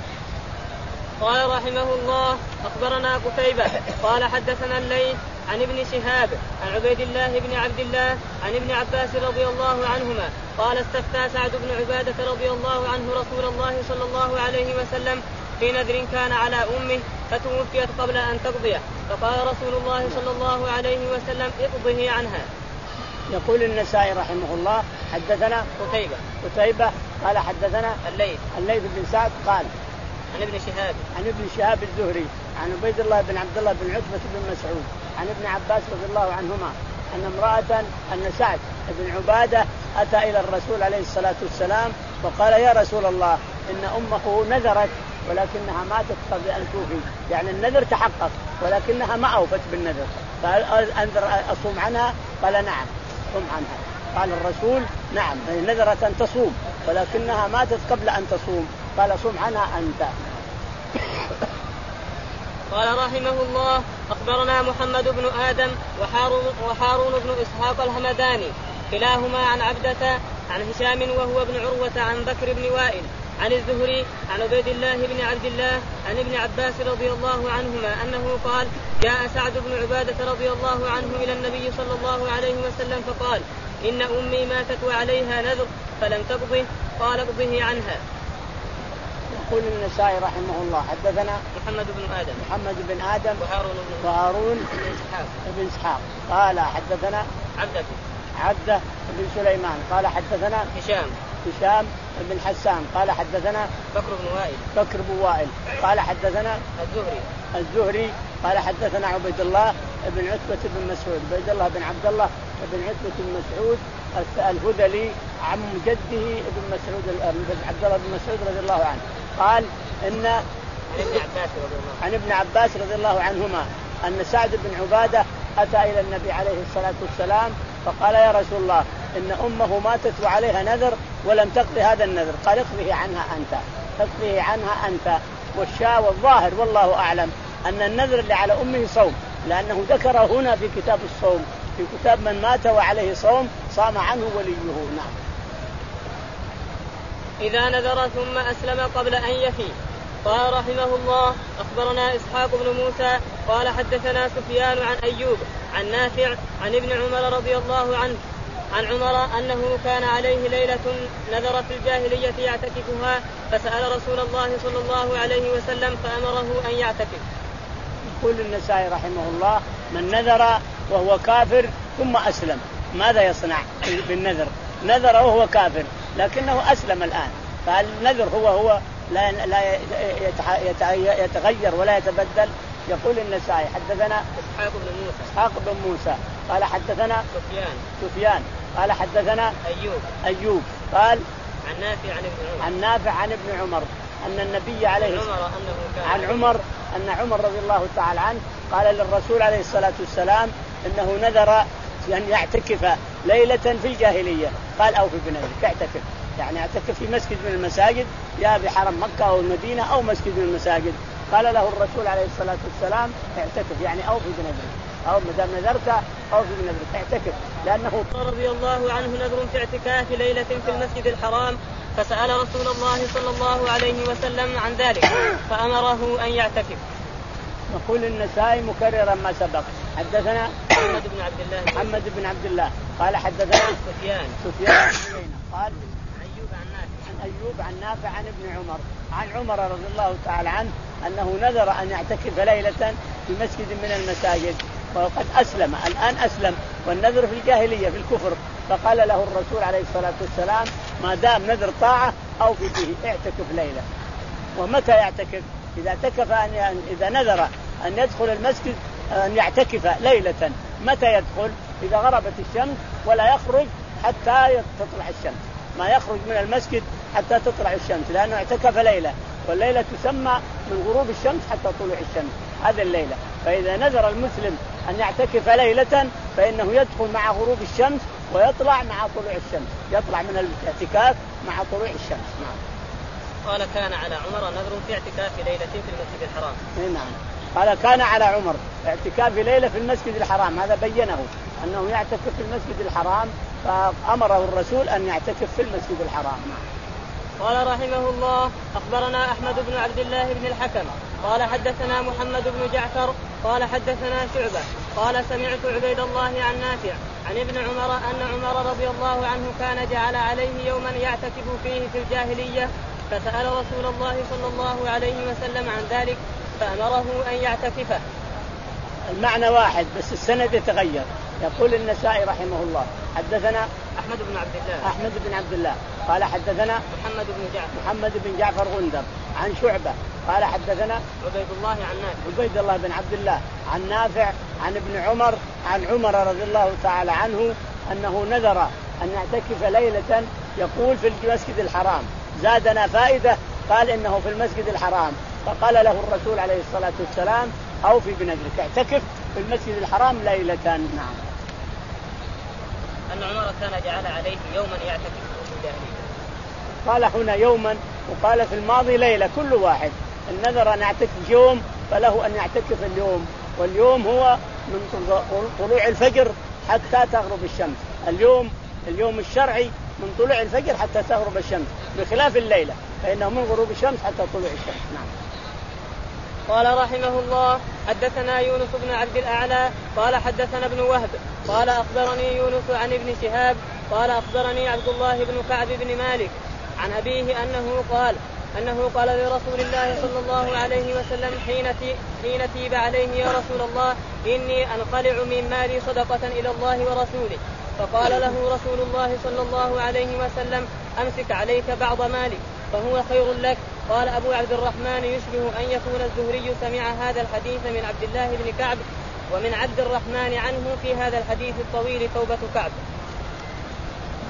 قال رحمه الله: أخبرنا قتيبة قال حدثنا الليث عن ابن شهاب عن عبيد الله بن عبد الله عن ابن عباس رضي الله عنهما قال: استفتى سعد بن عبادة رضي الله عنه رسول الله صلى الله عليه وسلم في نذر كان على أمه فتوفيت قبل أن تقضيه، فقال رسول الله صلى الله عليه وسلم: اقضه عنها. يقول النسائي رحمه الله: حدثنا قتيبة قتيبة قال حدثنا الليث الليث بن سعد قال عن ابن شهاب عن ابن شهاب الزهري عن عبيد الله بن عبد الله بن عتبة بن مسعود عن ابن عباس رضي الله عنهما أن امرأة أن سعد بن عبادة أتى إلى الرسول عليه الصلاة والسلام وقال: يا رسول الله، إن أمه نذرت ولكنها ماتت قبل أن توفي، يعني النذر تحقق ولكنها ما أوفت بالنذر، فهل أنذر أصوم عنها؟ قال: نعم صوم عنها. قال الرسول: نعم، نذرت أن تصوم ولكنها ماتت قبل أن تصوم، قال: صوم عنها أنت. قال رحمه الله: أخبرنا محمد بن آدم وحارون, وحارون بن إسحاق الهمداني كلاهما عن عبدة عن هشام وهو ابن عروة عن بكر بن وائل عن الزهري عن عبيد الله بن عبد الله عن ابن عباس رضي الله عنهما أنه قال: جاء سعد بن عبادة رضي الله عنه إلى النبي صلى الله عليه وسلم فقال: إن أمي ماتت وعليها نذر فلم تقضه، قال: اقضه عنها. يقول النسائي رحمه الله: حدثنا محمد بن آدم محمد بن آدم وهارون بن وهارون بن إسحاق بن إسحاق قال حدثنا عبدة عبدة بن سليمان قال حدثنا هشام هشام بن حسان قال حدثنا بكر بن وائل بكر بن وائل قال حدثنا الزهري الزهري قال حدثنا عبيد الله بن عتبة بن مسعود عبيد الله بن عبد الله بن عتبة بن مسعود الهذلي عم جده ابن مسعود عبد الله بن مسعود رضي الله عنه قال إن عن ابن عباس رضي الله عنهما أن سعد بن عبادة أتى إلى النبي عليه الصلاة والسلام فقال يا رسول الله إن أمه ماتت وعليها نذر ولم تقضي هذا النذر. قال اقضيه عنها أنت اقضيه عنها أنت. والشاء والظاهر والله أعلم أن النذر اللي على أمه صوم، لأنه ذكر هنا في كتاب الصوم في كتاب من مات وعليه صوم صام عنه وليه. نعم. إذا نذر ثم أسلم قبل أن يفي. قال رحمه الله أخبرنا إسحاق بن موسى قال حدثنا سفيان عن أيوب عن نافع عن ابن عمر رضي الله عنه عن عمر أنه كان عليه ليلة نذر في الجاهلية يعتكفها فسأل رسول الله صلى الله عليه وسلم فأمره أن يعتكف. يقول النسائي رحمه الله من نذر وهو كافر ثم أسلم ماذا يصنع بالنذر؟ نذر وهو كافر لكنه أسلم الآن، فالنذر هو هو لا لا يتغير ولا يتبدل. يقول النسائي حدثنا إسحاق بن موسى إسحاق بن موسى قال حدثنا سفيان سفيان قال حدثنا أيوب أيوب قال عن نافع عن ابن عمر عن نافع عن ابن عمر أن النبي عليه عمر أنه كان عن عمر أن عمر رضي الله تعالى عنه قال للرسول عليه الصلاة والسلام إنه نذر أن يعتكف ليلة في الجاهلية. قال أو في بنذرك اعتكف، يعني اعتكف في مسجد من المساجد يا بحرم مكة أو المدينة أو مسجد من المساجد. قال له الرسول عليه الصلاة والسلام اعتكف يعني أو في بنذرك أو مدام نذرت أو في بنذرك اعتكف، لأنه رضي الله عنه نذر في اعتكاف ليلة في المسجد الحرام فسأل رسول الله صلى الله عليه وسلم عن ذلك فأمره أن يعتكف. يقول النسائي مكررا ما سبق حدثنا محمد بن عبد الله محمد بن عبد الله قال حدثنا سفيان سفيان قال أيوب عن نافع عن أيوب عن نافع عن ابن عمر عن عمر رضي الله تعالى عنه أنه نذر أن يعتكف ليلة في مسجد من المساجد وقد أسلم الآن أسلم والنذر في الجاهلية في الكفر. فقال له الرسول عليه الصلاة والسلام ما دام نذر طاعة أو في به اعتكف ليلة. ومتى يعتكف؟ إذا اعتكف أن إذا نذر أن يدخل المسجد أن يعتكف ليلة. متى يدخل؟ إذا غربت الشمس ولا يخرج حتى تطلع الشمس، ما يخرج من المسجد حتى تطلع الشمس، لأنه اعتكف ليلة والليلة تسمى من غروب الشمس حتى طلوع الشمس هذه الليلة. فإذا نذر المسلم أن يعتكف ليلة فإنه يدخل مع غروب الشمس ويطلع مع طلوع الشمس، يطلع من الاعتكاف مع طلوع الشمس. نعم. قال كان على عمر نذر في اعتكاف ليلة في المسجد الحرام. نعم. قال كان على عمر اعتكاف ليلة في المسجد الحرام، هذا بينه أنه يعتكف في المسجد الحرام فأمره الرسول أن يعتكف في المسجد الحرام. قال رحمه الله أخبرنا أحمد بن عبد الله بن الحكم قال حدثنا محمد بن جعفر قال حدثنا شعبة قال سمعت عبيد الله عن نافع عن ابن عمر أن عمر رضي الله عنه كان جعل عليه يوما يعتكف فيه في الجاهلية فسأل رسول الله صلى الله عليه وسلم عن ذلك فأمره أن يعتكفه. المعنى واحد بس السند يتغير. يقول النسائي رحمه الله حدثنا أحمد بن عبد الله أحمد بن عبد الله قال حدثنا محمد بن جعفر محمد بن جعفر غندر عن شعبة قال حدثنا عبيد الله عن نافع عبيد الله بن عبد الله عن نافع عن ابن عمر عن عمر رضي الله تعالى عنه أنه نذر أن يعتكف ليلة يقول في المسجد الحرام. زادنا فائدة قال إنه في المسجد الحرام فقال له الرسول عليه الصلاة والسلام أو في بنذرك اعتكف في المسجد الحرام ليلة. نعم. أن عمر كان جعل عليه يوما يعتكف في الجاهلية. قال هنا يوما وقال في الماضي ليلة، كل واحد النذر أن يعتكف يوم فله أن يعتكف اليوم، واليوم هو من طلوع الفجر حتى تغرب الشمس. اليوم اليوم الشرعي من طلوع الفجر حتى تغرب الشمس بخلاف الليلة فإنه من غروب الشمس حتى طلوع الشمس. نعم. قال رحمه الله حدثنا يونس بن عبد الأعلى قال حدثنا ابن وهب قال أخبرني يونس عن ابن شهاب قال أخبرني عبد الله بن كعب بن مالك عن أبيه أنه قال أنه قال لرسول الله صلى الله عليه وسلم حين حين تيب عليه يا رسول الله إني أنقلع من مالي صدقة إلى الله ورسوله، فقال له رسول الله صلى الله عليه وسلم أمسك عليك بعض مالك فهو خير لك. قال أبو عبد الرحمن يشبه أن يكون الزهري سمع هذا الحديث من عبد الله بن كعب ومن عبد الرحمن عنه في هذا الحديث الطويل توبة كعب.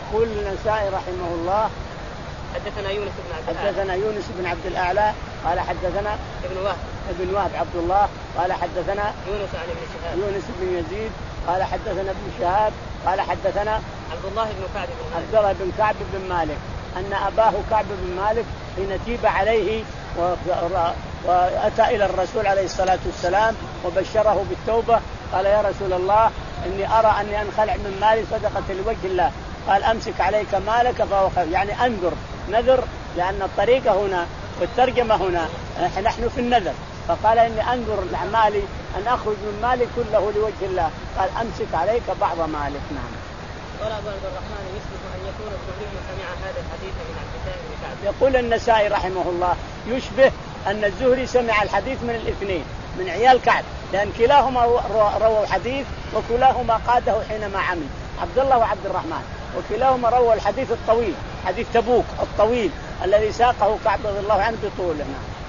يقول النسائي رحمه الله حدثنا يونس بن عبد الأعلى حدثنا يونس بن عبد الأعلى قال حدثنا ابن وهب ابن وهب عبد الله قال حدثنا يونس عن ابن شهاب يونس بن يزيد قال حدثنا ابن شهاب قال حدثنا عبد الله بن كعب بن مالك عبد الله بن كعب بن مالك أن أباه كعب بن مالك حين تيب عليه وأتى إلى الرسول عليه الصلاة والسلام وبشره بالتوبة قال يا رسول الله إني أرى أني أنخلع من مالي صدقة لوجه الله. قال أمسك عليك مالك فهو خير، يعني أنذر نذر، لأن الطريقة هنا والترجمة هنا نحن في النذر. فقال إني أنذر مالي أن أخرج من مالي كله لوجه الله. قال أمسك عليك بعض مالك. نعم. قال أبو عبد الرحمن يثبت أن يكون الزهري سمع هذا الحديث من عبد الله بن كعب. يقول النسائي رحمه الله يشبه أن الزهري سمع الحديث من الاثنين، من عيال كعب، لأن كلاهما رووا الحديث وكلاهما قاده حينما عمل، عبد الله وعبد الرحمن، وكلاهما رووا الحديث الطويل، حديث تبوك الطويل الذي ساقه كعب رضي الله عنه بطوله.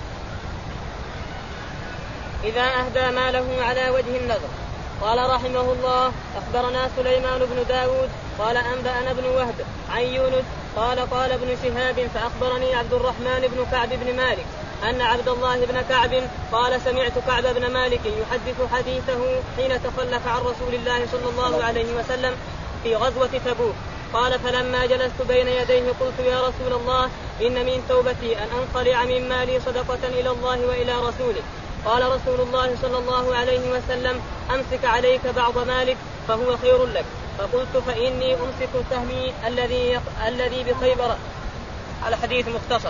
إذا أهدى ماله على وجه النذر. قال رحمه الله أخبرنا سليمان بن داود قال أنبأنا ابن وهب عن يونس قال قال ابن شهاب فأخبرني عبد الرحمن بن كعب بن مالك أن عبد الله بن كعب قال سمعت كعب بن مالك يحدث حديثه حين تخلف عن رسول الله صلى الله عليه وسلم في غزوة تبوك. قال فلما جلست بين يديه قلت يا رسول الله إن من توبتي أن أنخلع من مالي صدقة إلى الله وإلى رسوله. قال رسول الله صلى الله عليه وسلم أمسك عليك بعض مالك فهو خير لك. فقلت فإني أمسك سهمي الذي يق... الذي بخيبر. على حديث مختصر.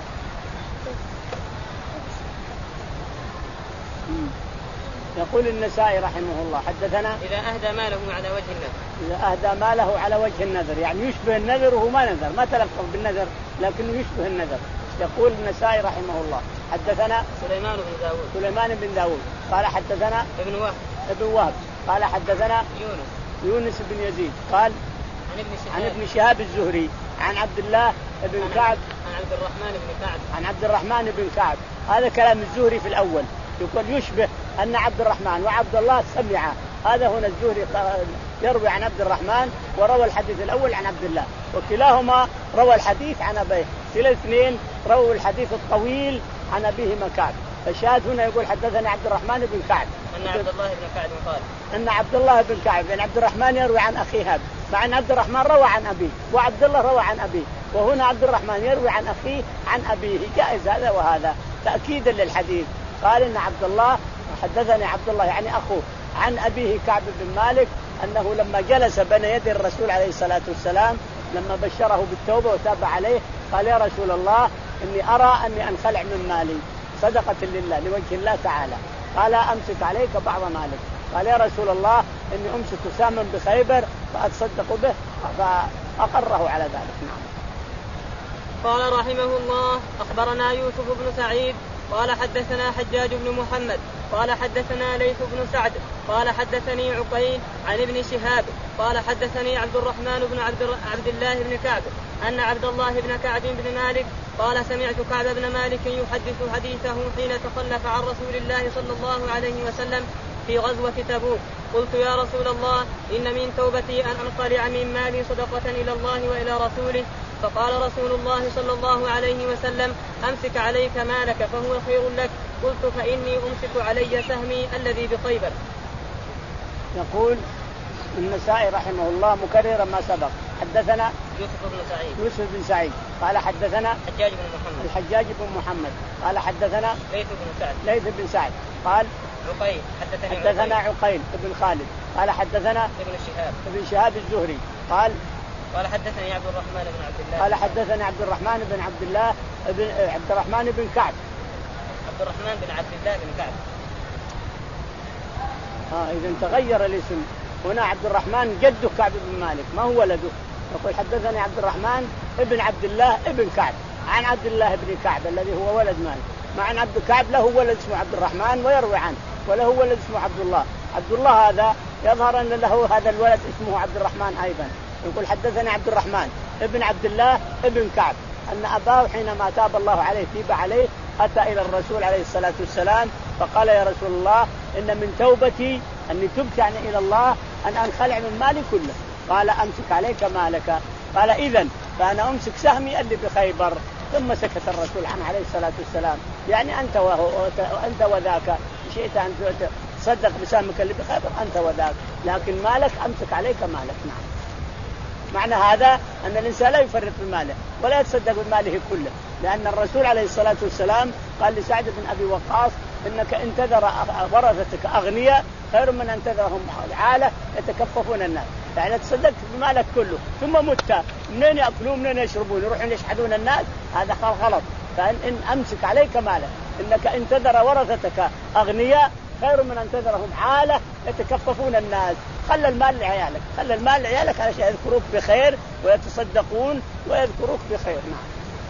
يقول النسائي رحمه الله حدثنا إذا أهدى ماله على وجه النذر. إذا أهدى ماله على وجه النذر، يعني يشبه النذر وهو ما نذر، ما تلفظ بالنذر لكنه يشبه النذر. يقول النسائي رحمه الله حدثنا سليمان بن داود سليمان بن داود قال حدثنا ابن وهب ابن وهب قال حدثنا يونس يونس بن يزيد قال عن ابن شهاب, عن ابن شهاب الزهري عن عبد الله بن عن كعب عن عبد الرحمن بن كعب عن عبد الرحمن بن كعب. هذا كلام الزهري في الأول، يقول يشبه أن عبد الرحمن وعبد الله سمعا. هذا هنا الزهري يروي عن عبد الرحمن وروى الحديث الأول عن عبد الله، وكلاهما روى الحديث عن أبيه، كلا الاثنين رووا الحديث الطويل عن أبيهما كعب. فالشاهد هنا يقول حدثنا عبد الرحمن بن كعب أن عبد الله بن كعب قال أن عبد الله بن كعب، لأن عبد الرحمن يروي عن أخيه هذا، مع أن عبد الرحمن روى عن أبيه وعبد الله روى عن أبيه، وهنا عبد الرحمن يروي عن أخيه عن أبيه، جائز هذا وهذا تأكيدا للحديث. قال إن عبد الله حدثني عبد الله يعني أخوه عن أبيه كعب بن مالك أنه لما جلس بين يدي الرسول عليه الصلاة والسلام لما بشره بالتوبة وتاب عليه قال يا رسول الله إني أرى أني أنخلع من مالي صدقة لله لوجه الله تعالى. قال أمسك عليك بعض مالك. قال يا رسول الله إني أمسك ساما بخيبر فأتصدق به، فأقره على ذلك. نعم. قال رحمه الله أخبرنا يوسف بن سعيد قال حدثنا حجاج بن محمد قال حدثنا ليث بن سعد قال حدثني عقيل عن ابن شهاب قال حدثني عبد الرحمن بن عبد, عبد الله بن كعب أن عبد الله بن كعب بن مالك قال سمعت كعب بن مالك يحدث حديثه حين تخلف عن رسول الله صلى الله عليه وسلم في غزوة تبوك. قلت يا رسول الله إن من توبتي أن أنقلع من مالي صدقة إلى الله وإلى رسوله. فقال رسول الله صلى الله عليه وسلم أمسك عليك مالك فهو خير لك. قلت فإني أمسك علي سهمي الذي بخيبر. يقول النسائي رحمه الله مكررا ما سبق حدثنا يوسف بن سعيد يوسف بن سعيد قال حدثنا حجاج بن محمد الحجاج بن محمد قال حدثنا ليث بن سعد ليث بن سعد قال عقيل حدثني حدثنا عقيل بن خالد قال حدثنا ابن شهاب ابن شهاب الزهري قال قال حدثني عبد الرحمن بن عبد الله قال حدثني عبد الرحمن بن عبد الله بن عبد الرحمن بن كعب عبد الرحمن بن عبد الله بن كعب. اه اذا تغير الاسم هنا، عبد الرحمن جده كعب بن مالك ما هو ولده. يقول حدثني عبد الرحمن ابن عبد الله ابن كعب عن عبد الله بن كعب الذي هو ولد مالك، مع ان عبد كعب له ولد اسمه عبد الرحمن ويروي عنه، وله ولد اسمه عبد الله. عبد الله هذا يظهر ان له هذا الولد اسمه عبد الرحمن ايضا. يقول حدثني عبد الرحمن ابن عبد الله ابن كعب ان اباه حينما تاب الله عليه تيب عليه اتى الى الرسول عليه الصلاه والسلام فقال يا رسول الله ان من توبتي اني تبت يعني الى الله ان انخلع من مالي كله. قال امسك عليك مالك قال إذن فأنا أمسك سهمي اللي بخيبر. ثم سكت الرسول عنه عليه الصلاة والسلام. يعني أنت وهو أنت وذاك شئت أن تصدق بسهمك اللي بخيبر أنت وذاك، لكن مالك أمسك عليك مالك. نعم. معنى هذا أن الإنسان لا يفرط بماله ولا يتصدق بماله كله، لأن الرسول عليه الصلاة والسلام قال لسعد بن أبي وقاص إنك إن تذر ورثتك أغنياء خير من أن تذرهم عالة يتكففون الناس. يعني تصدقت بمالك كله ثم مت، منين يأكلون منين يشربون يروحون يشحذون الناس، هذا غلط. فإن إن أمسك عليك مالك، إنك إن تذر ورثتك أغنياء خير من أن تذرهم عالة يتكففون الناس. خلى المال لعيالك، خلى المال لعيالك علشان يذكروك بخير ويتصدقون ويذكروك بخير. نعم.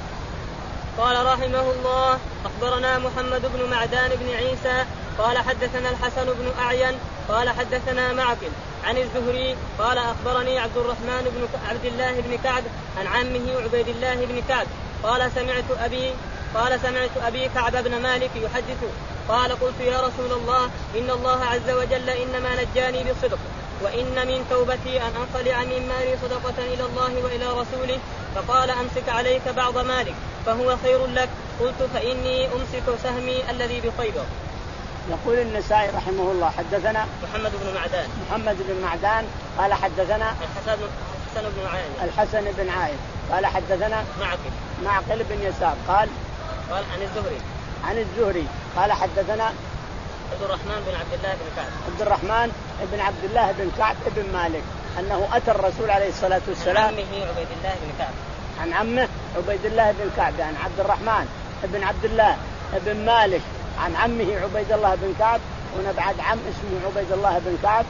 قال رحمه الله: أخبرنا محمد بن معدان بن عيسى قال حدثنا الحسن بن أعين قال حدثنا معقل عن الزهري قال أخبرني عبد الرحمن بن عبد الله بن كعب عن عمه عبيد الله بن كعب قال سمعت أبي قال سمعت أبي كعب بن مالك يحدث قال قلت يا رسول الله إن الله عز وجل إنما نجاني بالصدق، وإن من توبتي أن أنقلع من مالي صدقة إلى الله وإلى رسوله، فقال أمسك عليك بعض مالك فهو خير لك. قلت فإني أمسك سهمي الذي بخيبر. يقول النسائي رحمه الله: حدثنا محمد بن معدان محمد بن معدان قال حدثنا الحسن الحسن بن عاين الحسن بن عاين قال حدثنا معقل معقل بن يسار قال قال عن الزهري عن الزهري قال حدثنا عبد الرحمن بن عبد الله بن كعب عبد الرحمن بن عبد الله بن كعب بن مالك أنه أتى الرسول عليه الصلاة والسلام عن عمه عبيد الله بن كعب عن عمه عبيد الله بن كعب يعني عبد الرحمن بن عبد الله بن مالك عن عمه عبيد الله بن كعب. هنا بعد عم اسمه عبيد الله بن كعب.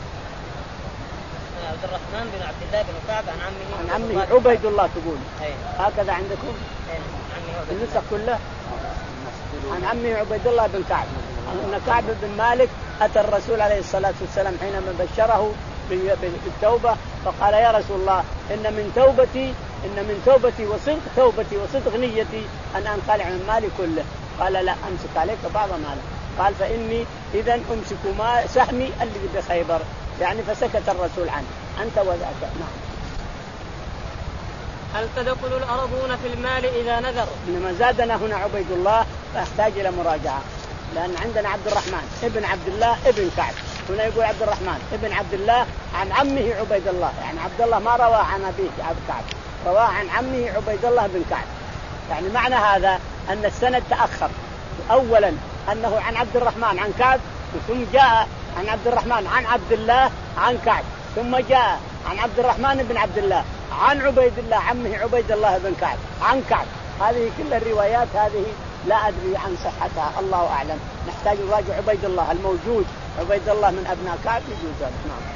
عبد الرحمن بن عبد الله بن كعب عن عمه عن عمه عبيد الله تقول أيه. هكذا عندكم النسخ كله عن عمه عبيد الله بن كعب أن كعب بن مالك أتى الرسول عليه الصلاة والسلام حينما بشره بالتوبة فقال يا رسول الله إن من توبتي إن من توبتي وصدق توبتي وصدق نيتي أن أنقلع من مالي كله. قال لا أمسك عليك بعض مالك. قال فإني إذن أمسك ما سهمي اللي بخيبر. يعني فسكت الرسول عنه أنت وذاك. نعم. هل تدخل الأرضون في المال إذا نذر؟ إنما زادنا هنا عبيد الله فأحتاج إلى مراجعة، لأن عندنا عبد الرحمن ابن عبد الله ابن كعب، هنا يقول عبد الرحمن ابن عبد الله عن عمه عبيد الله، يعني عبد الله ما رواه عن أبيه عبد كعب، رواه عن عمه عبيد الله بن كعب. يعني معنى هذا أن السند تأخر، أولا أنه عن عبد الرحمن عن كعب، ثم جاء عن عبد الرحمن عن عبد الله عن كعب، ثم جاء عن عبد الرحمن بن عبد الله عن عبيد الله عمه عبيد الله بن كعب عن كعب. هذه كل الروايات هذه لا أدري عن صحتها، الله أعلم. نحتاج نراجع عبيد الله الموجود، عبيد الله من أبناء كعب يجوز. نعم.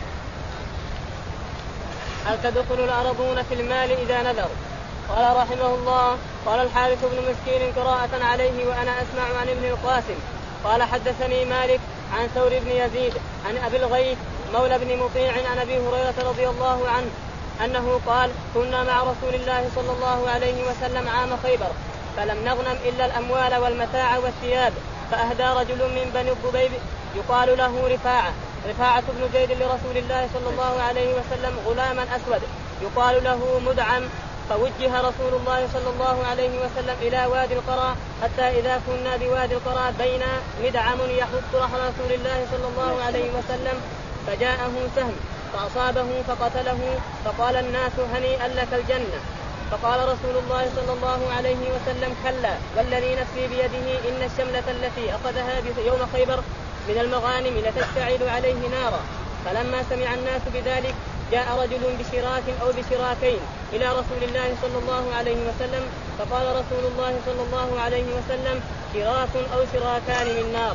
هل تدخل الأرضون في المال إذا نذر؟ قال رحمه الله: قال الحارث بن مسكين قراءة عليه وأنا أسمع عن ابن القاسم قال حدثني مالك عن ثور بن يزيد عن أبي الغيث مولى بن مطيع عن أبي هريرة رضي الله عنه أنه قال: كنا مع رسول الله صلى الله عليه وسلم عام خيبر فلم نغنم إلا الأموال والمتاع والثياب، فأهدى رجل من بني الضبيب يقال له رفاعة رفاعة بن زيد لرسول الله صلى الله عليه وسلم غلاما أسود يقال له مدعم، فوجه رسول الله صلى الله عليه وسلم إلى وادي القرى، حتى إذا كنا بوادي القرى بين مدعم يحط رحل رسول الله صلى الله عليه وسلم فجاءه سهم فأصابه فقتله، فقال الناس هنيئا لك الجنة. فقال رسول الله صلى الله عليه وسلم: كلا والذي نفسي بيده إن الشملة التي أخذها يوم خيبر من المغانم لتشتعل عليه نارا. فلما سمع الناس بذلك جاء رجل بشراك أو بشراكين إلى رسول الله صلى الله عليه وسلم، فقال رسول الله صلى الله عليه وسلم: شراك أو شراكان من نار.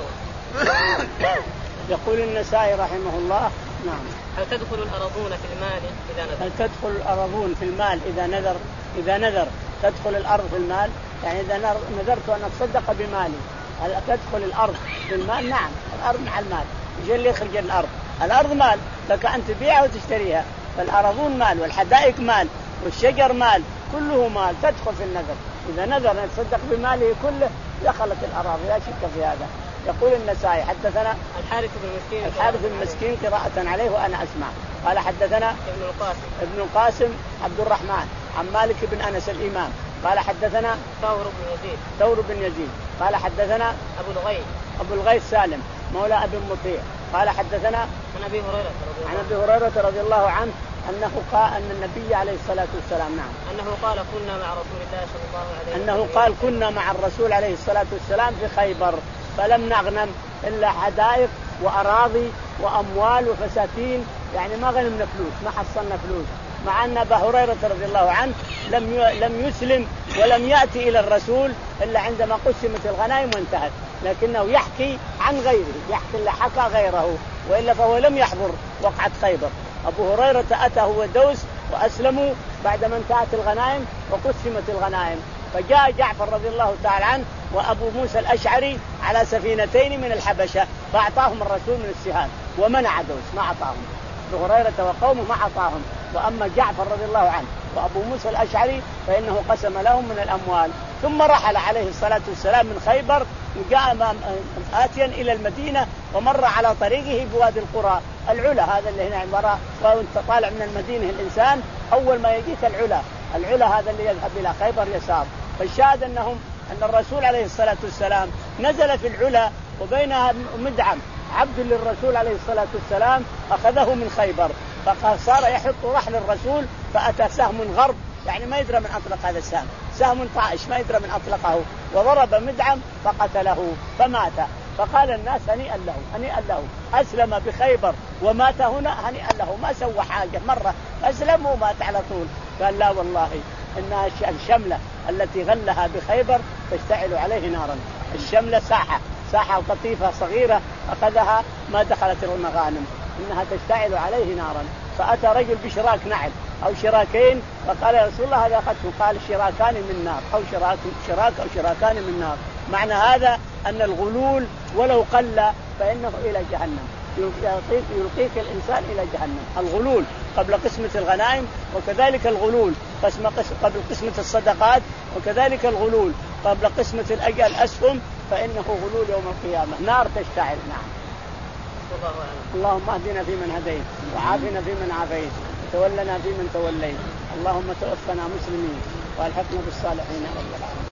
يقول النسائي رحمه الله: نعم. هل تدخل الأرضون في المال إذا نذر؟ هل تدخل الأرضون في المال إذا نذر؟ إذا نذر تدخل الأرض في المال، يعني إذا نذرت أن أتصدق بمالي هل تدخل الأرض في المال؟ نعم، الأرض مع المال، يجي اللي يخرج الأرض، الأرض مال لك أن تبيعها وتشتريها، فالأرضون مال والحدائق مال والشجر مال، كله مال تدخل في النذر. إذا نذر أن يتصدق بماله كله دخلت الأراضي لا شك في هذا. يقول النسائي: حدثنا الحارث بن مسكين الحارث بن مسكين قراءة عليه وأنا أسمع قال حدثنا ابن القاسم ابن القاسم عبد الرحمن عن مالك بن أنس الإمام قال حدثنا ثور بن يزيد ثور بن يزيد قال حدثنا أبو الغيث أبو الغيث سالم مولى أبي مطيع قال حدثنا عن أبي هريرة رضي عن أبي هريرة رضي الله عنه أنه قال أن النبي عليه الصلاة والسلام نعم أنه قال كنا مع رسول الله صلى الله عليه وسلم أنه قال كنا مع الرسول عليه الصلاة والسلام في خيبر فلم نغنم إلا حدائق وأراضي وأموال وفساتين، يعني ما غنمنا فلوس، ما حصلنا فلوس، مع أن أبا هريرة رضي الله عنه لم لم يسلم ولم يأتي إلى الرسول إلا عندما قسمت الغنائم وانتهت، لكنه يحكي عن غيره، يحكي اللي حكى غيره، وإلا فهو لم يحضر وقعة خيبر. أبو هريرة أتى هو دوس وأسلموا بعدما انتهت الغنائم وقسمت الغنائم، فجاء جعفر رضي الله تعالى عنه وأبو موسى الأشعري على سفينتين من الحبشة فأعطاهم الرسول من السهام ومنع دوس ما أعطاهم، أبو هريرة وقومه ما أعطاهم، وأما جعفر رضي الله عنه وأبو موسى الأشعري فإنه قسم لهم من الأموال. ثم رحل عليه الصلاة والسلام من خيبر وجاء آتيا إلى المدينة ومر على طريقه بوادي القرى العلا، هذا اللي هنا وراء، وانت طالع من المدينة الإنسان أول ما يجيك العلا، العلا هذا اللي يذهب إلى خيبر يسار. فالشاهد أنهم أن الرسول عليه الصلاة والسلام نزل في العلا وبينها مدعم عبد للرسول عليه الصلاة والسلام أخذه من خيبر، فصار يحط رحل الرسول فأتى سهم غرب، يعني ما يدرى من أطلق هذا السهم، سهم طائش ما يدرى من أطلقه، وضرب مدعم فقتله فمات. فقال الناس هنيئا له هنيئا له، أسلم بخيبر ومات هنا هنيئا له، ما سوى حاجة، مرة أسلم ومات على طول. قال لا والله إنها الشملة التي غلها بخيبر تشتعل عليه نارا، الشملة ساحة ساحة قطيفة صغيرة أخذها ما دخلت المغانم، إنها تشتعل عليه نارا. فأتى رجل بشراك نعل أو شراكين فقال يا رسول الله هذا أخذته، قال شراكان من نار أو شراك شراك أو شراكان من نار. معنى هذا أن الغلول ولو قل فإنه إلى جهنم، يلقيك الإنسان إلى جهنم. الغلول قبل قسمة الغنائم، وكذلك الغلول قسم قبل قسمة الصدقات، وكذلك الغلول قبل قسمة الأجل الأسهم، فإنه غلول يوم القيامة، نار تشتعل. نعم. اللهم اهدنا فيمن هديت، وعافنا فيمن عافيت، وتولنا فيمن توليت، اللهم توفنا مسلمين والحقنا بالصالحين.